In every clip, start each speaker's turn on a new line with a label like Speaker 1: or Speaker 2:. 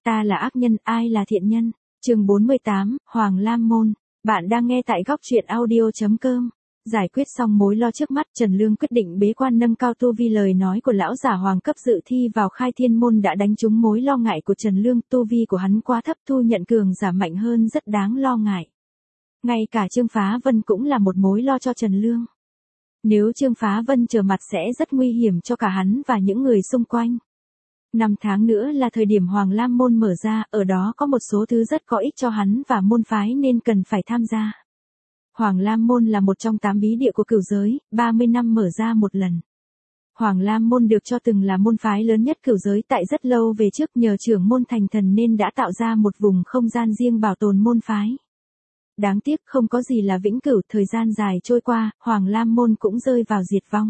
Speaker 1: Ta là ác nhân, ai là thiện nhân? Chương 48, Hoàng Lam Môn. Bạn đang nghe tại góc truyện audio.com. Giải quyết xong mối lo trước mắt, Trần Lương quyết định bế quan nâng cao tu vi. Lời nói của lão giả Hoàng cấp dự thi vào Khai Thiên môn đã đánh trúng mối lo ngại của Trần Lương. Tu vi của hắn quá thấp, thu nhận cường giả mạnh hơn rất đáng lo ngại. Ngay cả Trương Phá Vân cũng là một mối lo cho Trần Lương. Nếu Trương Phá Vân trở mặt sẽ rất nguy hiểm cho cả hắn và những người xung quanh. 5 tháng nữa là thời điểm Hoàng Lam môn mở ra, ở đó có một số thứ rất có ích cho hắn và môn phái nên cần phải tham gia. Hoàng Lam môn là một trong 8 bí địa của Cửu giới, 30 năm mở ra một lần. Hoàng Lam môn được cho từng là môn phái lớn nhất Cửu giới tại rất lâu về trước, nhờ trưởng môn thành thần nên đã tạo ra một vùng không gian riêng bảo tồn môn phái. Đáng tiếc không có gì là vĩnh cửu, thời gian dài trôi qua, Hoàng Lam môn cũng rơi vào diệt vong.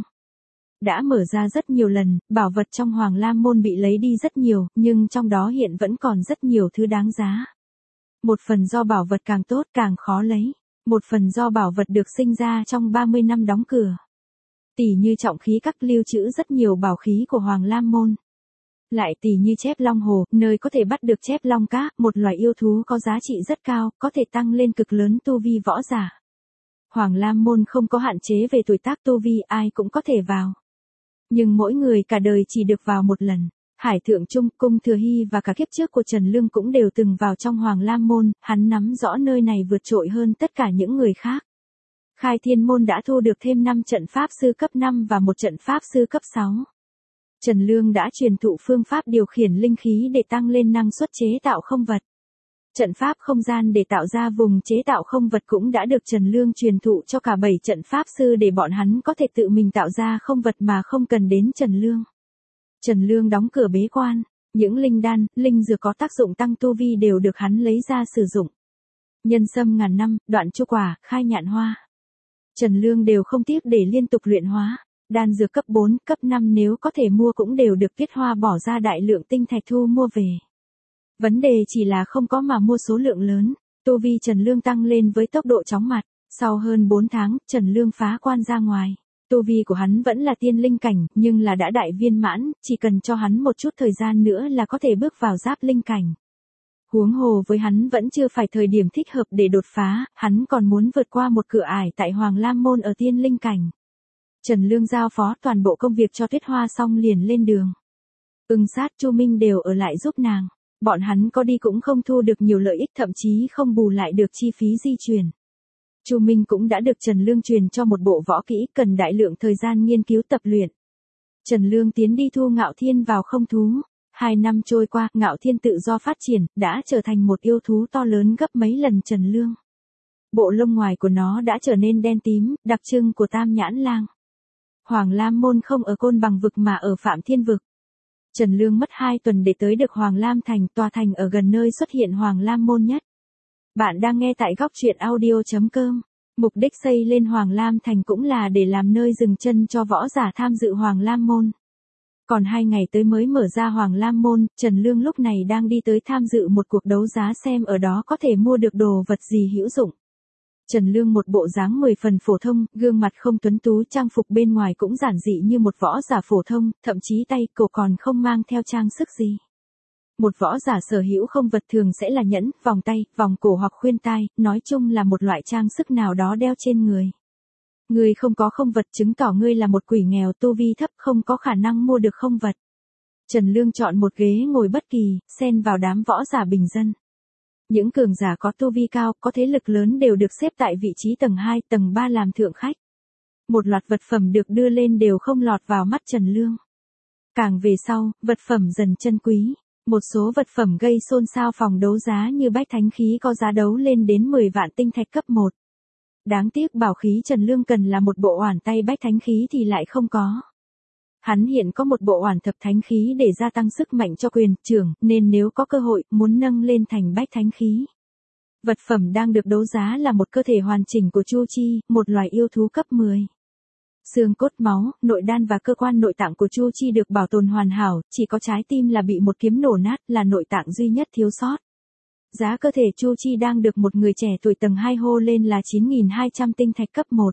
Speaker 1: Đã mở ra rất nhiều lần, bảo vật trong Hoàng Lam môn bị lấy đi rất nhiều, nhưng trong đó hiện vẫn còn rất nhiều thứ đáng giá. Một phần do bảo vật càng tốt càng khó lấy, một phần do bảo vật được sinh ra trong 30 năm đóng cửa. Tỉ như trọng khí các lưu trữ rất nhiều bảo khí của Hoàng Lam môn. Lại tỉ như chép long hồ, nơi có thể bắt được chép long cá, một loài yêu thú có giá trị rất cao, có thể tăng lên cực lớn tu vi võ giả. Hoàng Lam môn không có hạn chế về tuổi tác tu vi, ai cũng có thể vào. Nhưng mỗi người cả đời chỉ được vào một lần. Hải Thượng Trung, Cung Thừa Hy và cả kiếp trước của Trần Lương cũng đều từng vào trong Hoàng Lam môn, hắn nắm rõ nơi này vượt trội hơn tất cả những người khác. Khai Thiên môn đã thu được thêm 5 trận pháp sư cấp 5 và một trận pháp sư cấp 6. Trần Lương đã truyền thụ phương pháp điều khiển linh khí để tăng lên năng suất chế tạo không vật. Trận pháp không gian để tạo ra vùng chế tạo không vật cũng đã được Trần Lương truyền thụ cho cả 7 trận pháp sư để bọn hắn có thể tự mình tạo ra không vật mà không cần đến Trần Lương. Trần Lương đóng cửa bế quan, những linh đan, linh dược có tác dụng tăng tu vi đều được hắn lấy ra sử dụng. Nhân sâm ngàn năm, đoạn chu quả, khai nhạn hoa. Trần Lương đều không tiếc để liên tục luyện hóa. Đan dược cấp 4, cấp 5 nếu có thể mua cũng đều được Viết Hoa bỏ ra đại lượng tinh thạch thu mua về. Vấn đề chỉ là không có mà mua số lượng lớn, tu vi Trần Lương tăng lên với tốc độ chóng mặt. Sau hơn 4 tháng, Trần Lương phá quan ra ngoài. Tu vi của hắn vẫn là tiên linh cảnh, nhưng là đã đại viên mãn, chỉ cần cho hắn một chút thời gian nữa là có thể bước vào giáp linh cảnh. Huống hồ với hắn vẫn chưa phải thời điểm thích hợp để đột phá, hắn còn muốn vượt qua một cửa ải tại Hoàng Lam môn ở tiên linh cảnh. Trần Lương giao phó toàn bộ công việc cho Tuyết Hoa xong liền lên đường. Ưng Sát, Chu Minh đều ở lại giúp nàng. Bọn hắn có đi cũng không thu được nhiều lợi ích, thậm chí không bù lại được chi phí di chuyển. Chu Minh cũng đã được Trần Lương truyền cho một bộ võ kỹ, cần đại lượng thời gian nghiên cứu tập luyện. Trần Lương tiến đi thu Ngạo Thiên vào không thú. 2 năm trôi qua, Ngạo Thiên tự do phát triển, đã trở thành một yêu thú to lớn gấp mấy lần Trần Lương. Bộ lông ngoài của nó đã trở nên đen tím, đặc trưng của Tam Nhãn Lang. Hoàng Lam môn không ở Côn Bằng vực mà ở Phạm Thiên vực. Trần Lương mất 2 tuần để tới được Hoàng Lam thành, tòa thành ở gần nơi xuất hiện Hoàng Lam môn nhất. Bạn đang nghe tại góc truyện audio.com. Mục đích xây lên Hoàng Lam thành cũng là để làm nơi dừng chân cho võ giả tham dự Hoàng Lam môn. Còn 2 ngày tới mới mở ra Hoàng Lam môn, Trần Lương lúc này đang đi tới tham dự một cuộc đấu giá xem ở đó có thể mua được đồ vật gì hữu dụng. Trần Lương một bộ dáng 10 phần phổ thông, gương mặt không tuấn tú, trang phục bên ngoài cũng giản dị như một võ giả phổ thông, thậm chí tay, cổ còn không mang theo trang sức gì. Một võ giả sở hữu không vật thường sẽ là nhẫn, vòng tay, vòng cổ hoặc khuyên tai, nói chung là một loại trang sức nào đó đeo trên người. Ngươi không có không vật chứng tỏ ngươi là một quỷ nghèo, tu vi thấp, không có khả năng mua được không vật. Trần Lương chọn một ghế ngồi bất kỳ, xen vào đám võ giả bình dân. Những cường giả có tu vi cao, có thế lực lớn đều được xếp tại vị trí tầng 2, tầng 3 làm thượng khách. Một loạt vật phẩm được đưa lên đều không lọt vào mắt Trần Lương. Càng về sau, vật phẩm dần chân quý. Một số vật phẩm gây xôn xao phòng đấu giá như bách thánh khí có giá đấu lên đến 10 vạn tinh thạch cấp 1. Đáng tiếc bảo khí Trần Lương cần là một bộ oản tay bách thánh khí thì lại không có. Hắn hiện có một bộ oản thập thánh khí để gia tăng sức mạnh cho quyền trưởng, nên nếu có cơ hội, muốn nâng lên thành bách thánh khí. Vật phẩm đang được đấu giá là một cơ thể hoàn chỉnh của Chu Chi, một loài yêu thú cấp 10. Xương cốt, máu, nội đan và cơ quan nội tạng của Chu Chi được bảo tồn hoàn hảo, chỉ có trái tim là bị một kiếm nổ nát, là nội tạng duy nhất thiếu sót. Giá cơ thể Chu Chi đang được một người trẻ tuổi tầng 2 hô lên là 9.200 tinh thạch cấp 1.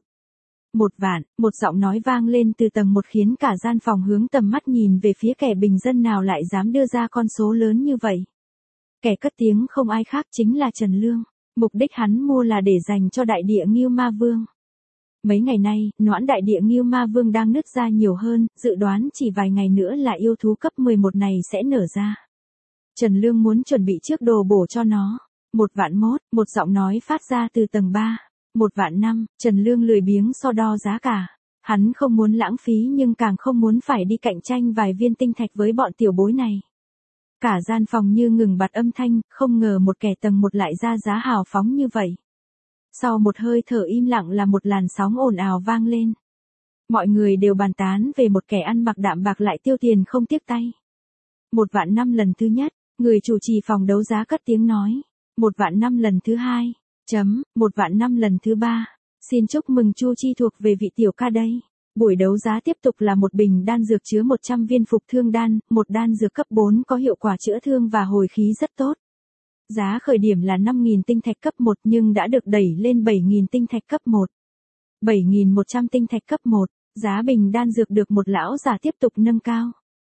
Speaker 1: 1 vạn, một giọng nói vang lên từ tầng 1 khiến cả gian phòng hướng tầm mắt nhìn về phía kẻ bình dân nào lại dám đưa ra con số lớn như vậy. Kẻ cất tiếng không ai khác chính là Trần Lương. Mục đích hắn mua là để dành cho đại địa Ngưu Ma Vương. Mấy ngày nay, noãn đại địa Ngưu Ma Vương đang nứt ra nhiều hơn, dự đoán chỉ vài ngày nữa là yêu thú cấp 11 này sẽ nở ra. Trần Lương muốn chuẩn bị trước đồ bổ cho nó. 1.100.000, một giọng nói phát ra từ tầng 3. 1.500.000, Trần Lương lười biếng so đo giá cả. Hắn không muốn lãng phí nhưng càng không muốn phải đi cạnh tranh vài viên tinh thạch với bọn tiểu bối này. Cả gian phòng như ngừng bặt âm thanh, không ngờ một kẻ tầng 1 lại ra giá hào phóng như vậy. Sau một hơi thở im lặng là một làn sóng ồn ào vang lên. Mọi người đều bàn tán về một kẻ ăn mặc đạm bạc lại tiêu tiền không tiếc tay. 1.500.000 lần thứ nhất, người chủ trì phòng đấu giá cất tiếng nói. 1.500.000 lần thứ hai. 1.500.000 lần thứ ba. Xin chúc mừng Chu Chi thuộc về vị tiểu ca đây. Buổi đấu giá tiếp tục là một bình đan dược chứa 100 viên phục thương đan, một đan dược cấp 4 có hiệu quả chữa thương và hồi khí rất tốt. Giá khởi điểm là 5.000 tinh thạch cấp 1 nhưng đã được đẩy lên 7.000 tinh thạch cấp 1. 7.100 tinh thạch cấp 1, giá bình đan dược được một lão giả tiếp tục nâng cao.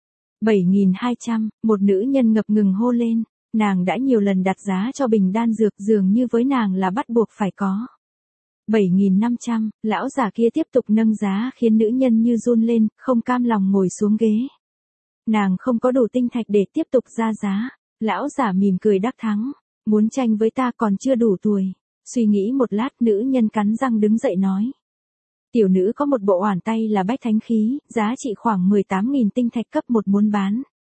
Speaker 1: 7.200, một nữ nhân ngập ngừng hô lên, nàng đã nhiều lần đặt giá cho bình đan dược dường như với nàng là bắt buộc phải có. 7.500, lão giả kia tiếp tục nâng giá khiến nữ nhân như run lên, không cam lòng ngồi xuống ghế. Nàng không có đủ tinh thạch để tiếp tục ra giá, lão giả mỉm cười đắc thắng, muốn tranh với ta còn chưa đủ tuổi. Suy nghĩ một lát nữ nhân cắn răng đứng dậy nói. Tiểu nữ có một bộ oản tay là bách thánh khí, giá trị khoảng 18.000 tinh thạch cấp 1 muốn bán.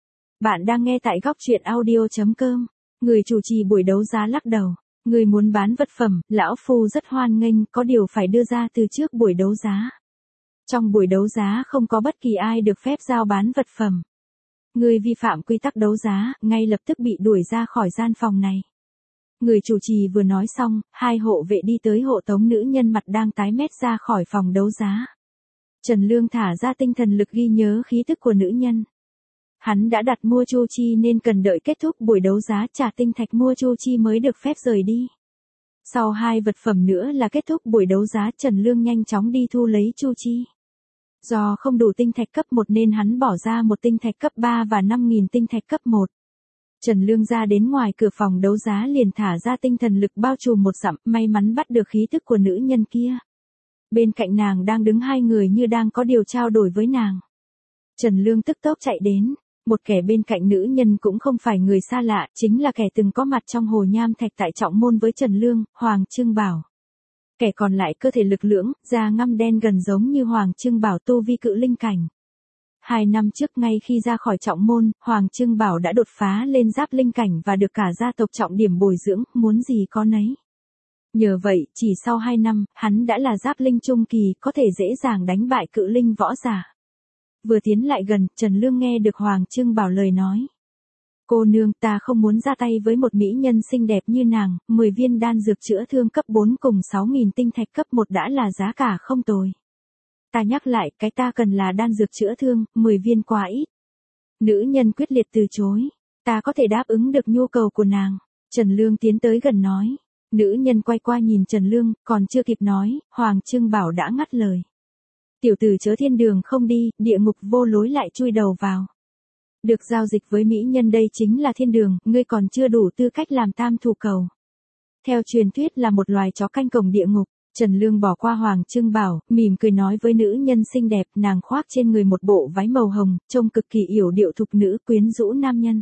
Speaker 1: Bạn đang nghe tại góc truyện audio.com, người chủ trì buổi đấu giá lắc đầu. Người muốn bán vật phẩm, lão phu rất hoan nghênh, có điều phải đưa ra từ trước buổi đấu giá. Trong buổi đấu giá không có bất kỳ ai được phép giao bán vật phẩm. Người vi phạm quy tắc đấu giá, ngay lập tức bị đuổi ra khỏi gian phòng này. Người chủ trì vừa nói xong, hai hộ vệ đi tới hộ tống nữ nhân mặt đang tái mét ra khỏi phòng đấu giá. Trần Lương thả ra tinh thần lực ghi nhớ khí tức của nữ nhân. Hắn đã đặt mua Chu Chi nên cần đợi kết thúc buổi đấu giá trả tinh thạch mua Chu Chi mới được phép rời đi. Sau 2 vật phẩm nữa là kết thúc buổi đấu giá, Trần Lương nhanh chóng đi thu lấy Chu Chi. Do không đủ tinh thạch cấp 1 nên hắn bỏ ra một tinh thạch cấp 3 và 5.000 tinh thạch cấp 1. Trần Lương ra đến ngoài cửa phòng đấu giá liền thả ra tinh thần lực bao trùm một dặm, may mắn bắt được khí tức của nữ nhân kia. Bên cạnh nàng đang đứng 2 người như đang có điều trao đổi với nàng. Trần Lương tức tốc chạy đến. Một kẻ bên cạnh nữ nhân cũng không phải người xa lạ, chính là kẻ từng có mặt trong hồ nham thạch tại Trọng Môn với Trần Lương, Hoàng Trưng Bảo. Kẻ còn lại cơ thể lực lưỡng, da ngăm đen gần giống như Hoàng Trưng Bảo tu vi cự linh cảnh. 2 năm trước ngay khi ra khỏi Trọng Môn, Hoàng Trưng Bảo đã đột phá lên giáp linh cảnh và được cả gia tộc trọng điểm bồi dưỡng, muốn gì có nấy. Nhờ vậy, chỉ sau 2 năm, hắn đã là giáp linh trung kỳ, có thể dễ dàng đánh bại cự linh võ giả. Vừa tiến lại gần, Trần Lương nghe được Hoàng Trưng Bảo lời nói. Cô nương, ta không muốn ra tay với một mỹ nhân xinh đẹp như nàng, 10 viên đan dược chữa thương cấp 4 cùng 6.000 tinh thạch cấp 1 đã là giá cả không tồi. Ta nhắc lại, cái ta cần là đan dược chữa thương, 10 viên quá ít. Nữ nhân quyết liệt từ chối. Ta có thể đáp ứng được nhu cầu của nàng. Trần Lương tiến tới gần nói. Nữ nhân quay qua nhìn Trần Lương, còn chưa kịp nói, Hoàng Trưng Bảo đã ngắt lời. Tiểu tử chớ thiên đường không đi, địa ngục vô lối lại chui đầu vào. Được giao dịch với mỹ nhân đây chính là thiên đường, ngươi còn chưa đủ tư cách làm tam thủ cầu. Theo truyền thuyết là một loài chó canh cổng địa ngục, Trần Lương bỏ qua Hoàng Trưng Bảo, mỉm cười nói với nữ nhân xinh đẹp, nàng khoác trên người một bộ váy màu hồng, trông cực kỳ yểu điệu thục nữ quyến rũ nam nhân.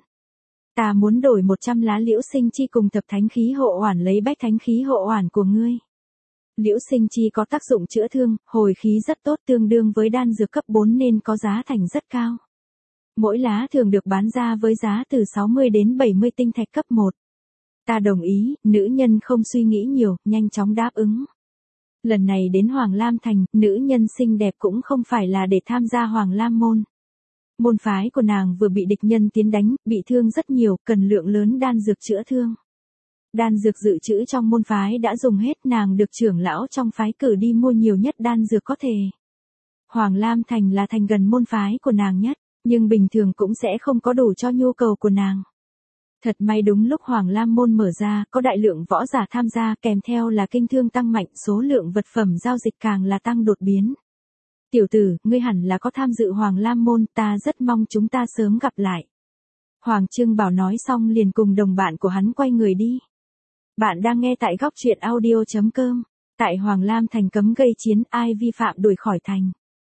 Speaker 1: Ta muốn đổi 100 lá liễu sinh chi cùng thập thánh khí hộ oản lấy bách thánh khí hộ oản của ngươi. Liễu sinh chi có tác dụng chữa thương, hồi khí rất tốt tương đương với đan dược cấp 4 nên có giá thành rất cao. Mỗi lá thường được bán ra với giá từ 60 đến 70 tinh thạch cấp 1. Ta đồng ý, nữ nhân không suy nghĩ nhiều, nhanh chóng đáp ứng. Lần này đến Hoàng Lam Thành, nữ nhân xinh đẹp cũng không phải là để tham gia Hoàng Lam Môn. Môn phái của nàng vừa bị địch nhân tiến đánh, bị thương rất nhiều, cần lượng lớn đan dược chữa thương. Đan dược dự trữ trong môn phái đã dùng hết, nàng được trưởng lão trong phái cử đi mua nhiều nhất đan dược có thể. Hoàng Lam Thành là thành gần môn phái của nàng nhất, nhưng bình thường cũng sẽ không có đủ cho nhu cầu của nàng. Thật may đúng lúc Hoàng Lam Môn mở ra, có đại lượng võ giả tham gia, kèm theo là kinh thương tăng mạnh, số lượng vật phẩm giao dịch càng là tăng đột biến. Tiểu tử, ngươi hẳn là có tham dự Hoàng Lam Môn, ta rất mong chúng ta sớm gặp lại. Hoàng Trưng Bảo nói xong liền cùng đồng bạn của hắn quay người đi. Bạn đang nghe tại góc truyện audio.com. Tại Hoàng Lam Thành cấm gây chiến, ai vi phạm đuổi khỏi thành.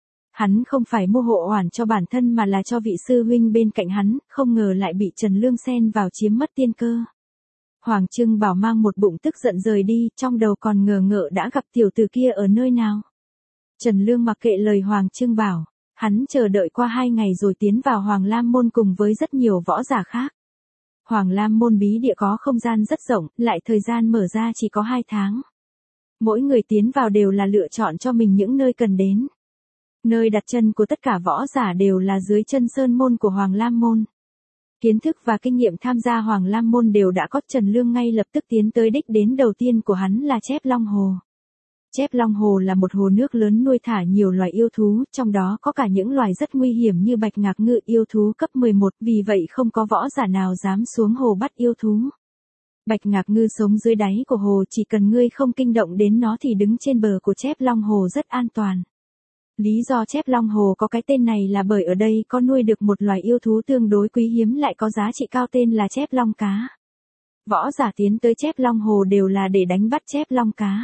Speaker 1: Hắn không phải mua hộ oản cho bản thân mà là cho vị sư huynh bên cạnh hắn, không ngờ lại bị Trần Lương xen vào chiếm mất tiên cơ. Hoàng Trưng Bảo mang một bụng tức giận rời đi, trong đầu còn ngờ ngợ đã gặp tiểu tử kia ở nơi nào. Trần Lương mặc kệ lời Hoàng Trưng Bảo, hắn chờ đợi qua 2 ngày rồi tiến vào Hoàng Lam Môn cùng với rất nhiều võ giả khác. Hoàng Lam Môn bí địa có không gian rất rộng, lại thời gian mở ra chỉ có 2 tháng. Mỗi người tiến vào đều là lựa chọn cho mình những nơi cần đến. Nơi đặt chân của tất cả võ giả đều là dưới chân sơn môn của Hoàng Lam Môn. Kiến thức và kinh nghiệm tham gia Hoàng Lam Môn đều đã có. Trần Lương ngay lập tức tiến tới đích đến đầu tiên của hắn là Chép Long Hồ. Chép Long Hồ là một hồ nước lớn nuôi thả nhiều loài yêu thú, trong đó có cả những loài rất nguy hiểm như bạch ngạc ngư, yêu thú cấp 11, vì vậy không có võ giả nào dám xuống hồ bắt yêu thú. Bạch ngạc ngư sống dưới đáy của hồ, chỉ cần ngươi không kinh động đến nó thì đứng trên bờ của Chép Long Hồ rất an toàn. Lý do Chép Long Hồ có cái tên này là bởi ở đây có nuôi được một loài yêu thú tương đối quý hiếm lại có giá trị cao tên là Chép Long Cá. Võ giả tiến tới Chép Long Hồ đều là để đánh bắt Chép Long Cá.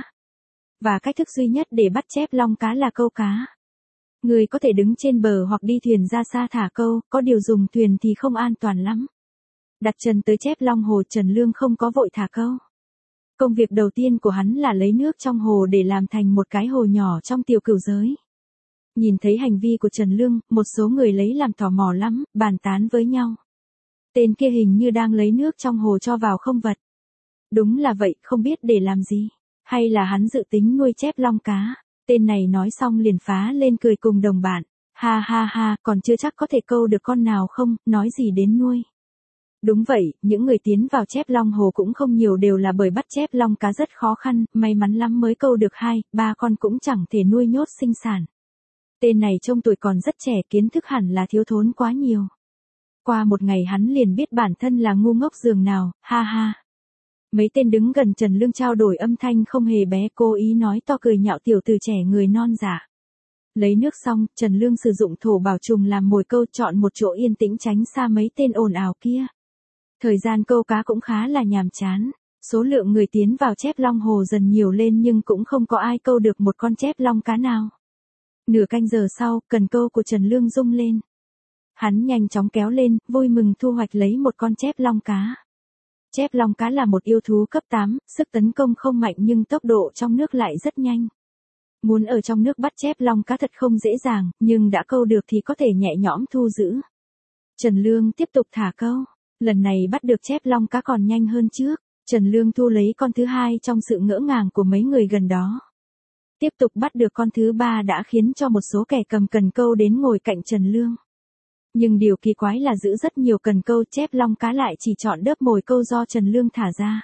Speaker 1: Và cách thức duy nhất để bắt Chép Long Cá là câu cá. Người có thể đứng trên bờ hoặc đi thuyền ra xa thả câu, có điều dùng thuyền thì không an toàn lắm. Đặt chân tới Chép Long Hồ, Trần Lương không có vội thả câu. Công việc đầu tiên của hắn là lấy nước trong hồ để làm thành một cái hồ nhỏ trong tiểu cửu giới. Nhìn thấy hành vi của Trần Lương, một số người lấy làm tò mò lắm, bàn tán với nhau. Tên kia hình như đang lấy nước trong hồ cho vào không vật. Đúng là vậy, không biết để làm gì. Hay là hắn dự tính nuôi Chép Long Cá. Tên này nói xong liền phá lên cười cùng đồng bạn. Ha ha ha, còn chưa chắc có thể câu được con nào không, nói gì đến nuôi. Đúng vậy, những người tiến vào Chép Long Hồ cũng không nhiều, đều là bởi bắt Chép Long Cá rất khó khăn, may mắn lắm mới câu được 2, 3 con cũng chẳng thể nuôi nhốt sinh sản. Tên này trông tuổi còn rất trẻ, kiến thức hẳn là thiếu thốn quá nhiều. Qua một ngày hắn liền biết bản thân là ngu ngốc giường nào, ha ha. Mấy tên đứng gần Trần Lương trao đổi âm thanh không hề bé, cố ý nói to cười nhạo tiểu tử trẻ người non dạ. Lấy nước xong, Trần Lương sử dụng thổ bảo trùng làm mồi câu, chọn một chỗ yên tĩnh tránh xa mấy tên ồn ào kia. Thời gian câu cá cũng khá là nhàm chán. Số lượng người tiến vào Chép Long Hồ dần nhiều lên nhưng cũng không có ai câu được một con Chép Long Cá nào. Nửa canh giờ sau, cần câu của Trần Lương rung lên. Hắn nhanh chóng kéo lên, vui mừng thu hoạch lấy một con Chép Long Cá. Chép Long Cá là một yêu thú cấp 8, sức tấn công không mạnh nhưng tốc độ trong nước lại rất nhanh. Muốn ở trong nước bắt Chép Long Cá thật không dễ dàng, nhưng đã câu được thì có thể nhẹ nhõm thu giữ. Trần Lương tiếp tục thả câu. Lần này bắt được Chép Long Cá còn nhanh hơn trước. Trần Lương thu lấy con thứ 2 trong sự ngỡ ngàng của mấy người gần đó. Tiếp tục bắt được con thứ 3 đã khiến cho một số kẻ cầm cần câu đến ngồi cạnh Trần Lương. Nhưng điều kỳ quái là giữ rất nhiều cần câu, Chép Long Cá lại chỉ chọn đớp mồi câu do Trần Lương thả ra.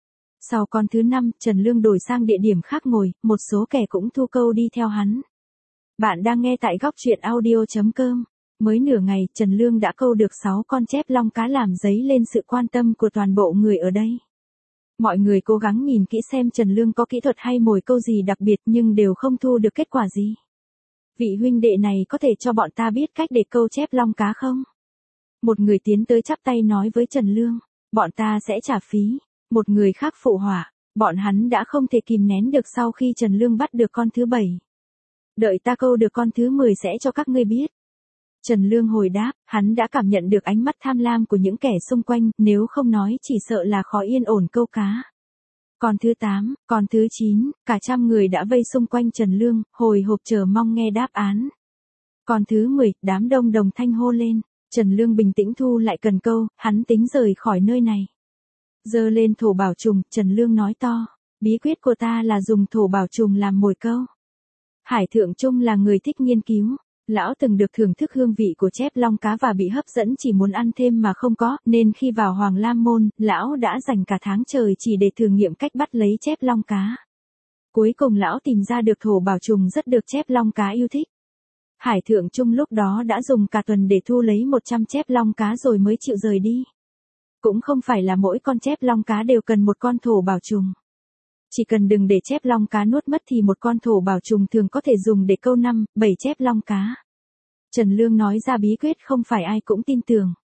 Speaker 1: Sau con thứ 5, Trần Lương đổi sang địa điểm khác ngồi, một số kẻ cũng thu câu đi theo hắn. Bạn đang nghe tại góc truyện audio.com. Mới nửa ngày, Trần Lương đã câu được 6 con Chép Long Cá làm dấy lên sự quan tâm của toàn bộ người ở đây. Mọi người cố gắng nhìn kỹ xem Trần Lương có kỹ thuật hay mồi câu gì đặc biệt nhưng đều không thu được kết quả gì. Vị huynh đệ này có thể cho bọn ta biết cách để câu Chép Long Cá không? Một người tiến tới chắp tay nói với Trần Lương, bọn ta sẽ trả phí. Một người khác phụ họa, bọn hắn đã không thể kìm nén được sau khi Trần Lương bắt được con thứ 7. Đợi ta câu được con thứ 10 sẽ cho các ngươi biết. Trần Lương hồi đáp, hắn đã cảm nhận được ánh mắt tham lam của những kẻ xung quanh, nếu không nói chỉ sợ là khó yên ổn câu cá. Con thứ 8, con thứ 9, cả trăm người đã vây xung quanh Trần Lương, hồi hộp chờ mong nghe đáp án. Con thứ 10, đám đông đồng thanh hô lên. Trần Lương bình tĩnh thu lại cần câu, hắn tính rời khỏi nơi này. Giơ lên thổ bảo trùng, Trần Lương nói to, bí quyết của ta là dùng thổ bảo trùng làm mồi câu. Hải Thượng Trung là người thích nghiên cứu. Lão từng được thưởng thức hương vị của Chép Long Cá và bị hấp dẫn chỉ muốn ăn thêm mà không có, nên khi vào Hoàng Lam Môn, lão đã dành cả tháng trời chỉ để thử nghiệm cách bắt lấy Chép Long Cá. Cuối cùng lão tìm ra được thổ bảo trùng rất được Chép Long Cá yêu thích. Hải Thượng Trung lúc đó đã dùng cả tuần để thu lấy 100 Chép Long Cá rồi mới chịu rời đi. Cũng không phải là mỗi con Chép Long Cá đều cần một con thổ bảo trùng. Chỉ cần đừng để Chép Long Cá nuốt mất thì một con thổ bảo trùng thường có thể dùng để câu 5, 7 Chép Long Cá. Trần Lương nói ra bí quyết không phải ai cũng tin tưởng.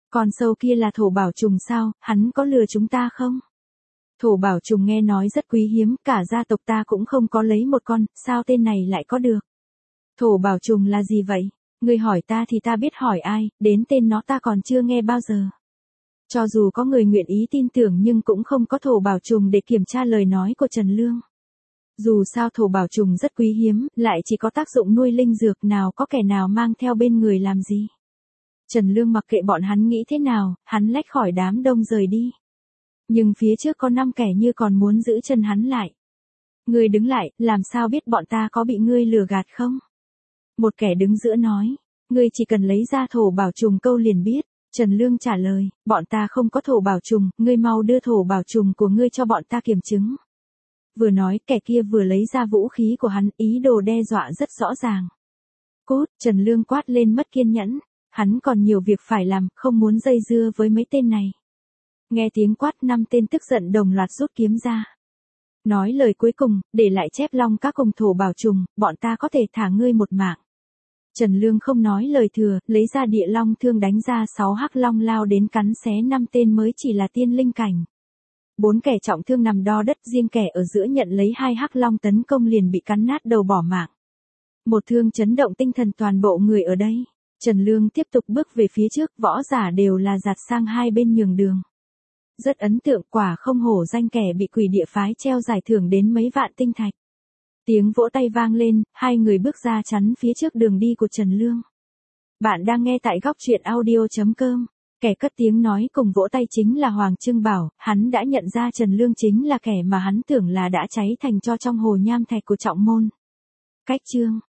Speaker 1: Con sâu kia là Thổ Bảo Trùng sao, hắn có lừa chúng ta không? Thổ Bảo Trùng nghe nói rất quý hiếm, cả gia tộc ta cũng không có lấy một con, sao tên này lại có được? Thổ Bảo Trùng là gì vậy? Ngươi hỏi ta thì ta biết hỏi ai, đến tên nó ta còn chưa nghe bao giờ. Cho dù có người nguyện ý tin tưởng nhưng cũng không có Thổ Bảo Trùng để kiểm tra lời nói của Trần Lương. Dù sao Thổ Bảo Trùng rất quý hiếm, lại chỉ có tác dụng nuôi linh dược, nào có kẻ nào mang theo bên người làm gì. Trần Lương mặc kệ bọn hắn nghĩ thế nào, hắn lách khỏi đám đông rời đi. Nhưng phía trước có 5 kẻ như còn muốn giữ chân hắn lại. Ngươi đứng lại, làm sao biết bọn ta có bị ngươi lừa gạt không? Một kẻ đứng giữa nói, ngươi chỉ cần lấy ra Thổ Bảo Trùng câu liền biết. Trần Lương trả lời, bọn ta không có Thổ Bảo Trùng, ngươi mau đưa Thổ Bảo Trùng của ngươi cho bọn ta kiểm chứng. Vừa nói, kẻ kia vừa lấy ra vũ khí của hắn, ý đồ đe dọa rất rõ ràng. Cút, Trần Lương quát lên mất kiên nhẫn, hắn còn nhiều việc phải làm, không muốn dây dưa với mấy tên này. Nghe tiếng quát, 5 tên tức giận đồng loạt rút kiếm ra. Nói lời cuối cùng, để lại chép long các cùng Thổ Bảo Trùng, bọn ta có thể thả ngươi một mạng. Trần Lương không nói lời thừa, lấy ra địa long thương đánh ra 6 hắc long lao đến cắn xé 5 tên mới chỉ là tiên linh cảnh. 4 kẻ trọng thương nằm đo đất, riêng kẻ ở giữa nhận lấy 2 hắc long tấn công liền bị cắn nát đầu bỏ mạng. Một thương chấn động tinh thần toàn bộ người ở đây. Trần Lương tiếp tục bước về phía trước, võ giả đều là giạt sang hai bên nhường đường. Rất ấn tượng, quả không hổ danh kẻ bị quỷ địa phái treo giải thưởng đến mấy vạn tinh thạch. Tiếng vỗ tay vang lên, hai người bước ra chắn phía trước đường đi của Trần Lương. Bạn đang nghe tại góc truyện audio.com. Kẻ cất tiếng nói cùng vỗ tay chính là Hoàng Trưng Bảo, hắn đã nhận ra Trần Lương chính là kẻ mà hắn tưởng là đã cháy thành tro trong hồ nham thạch của Trọng Môn. Cách chương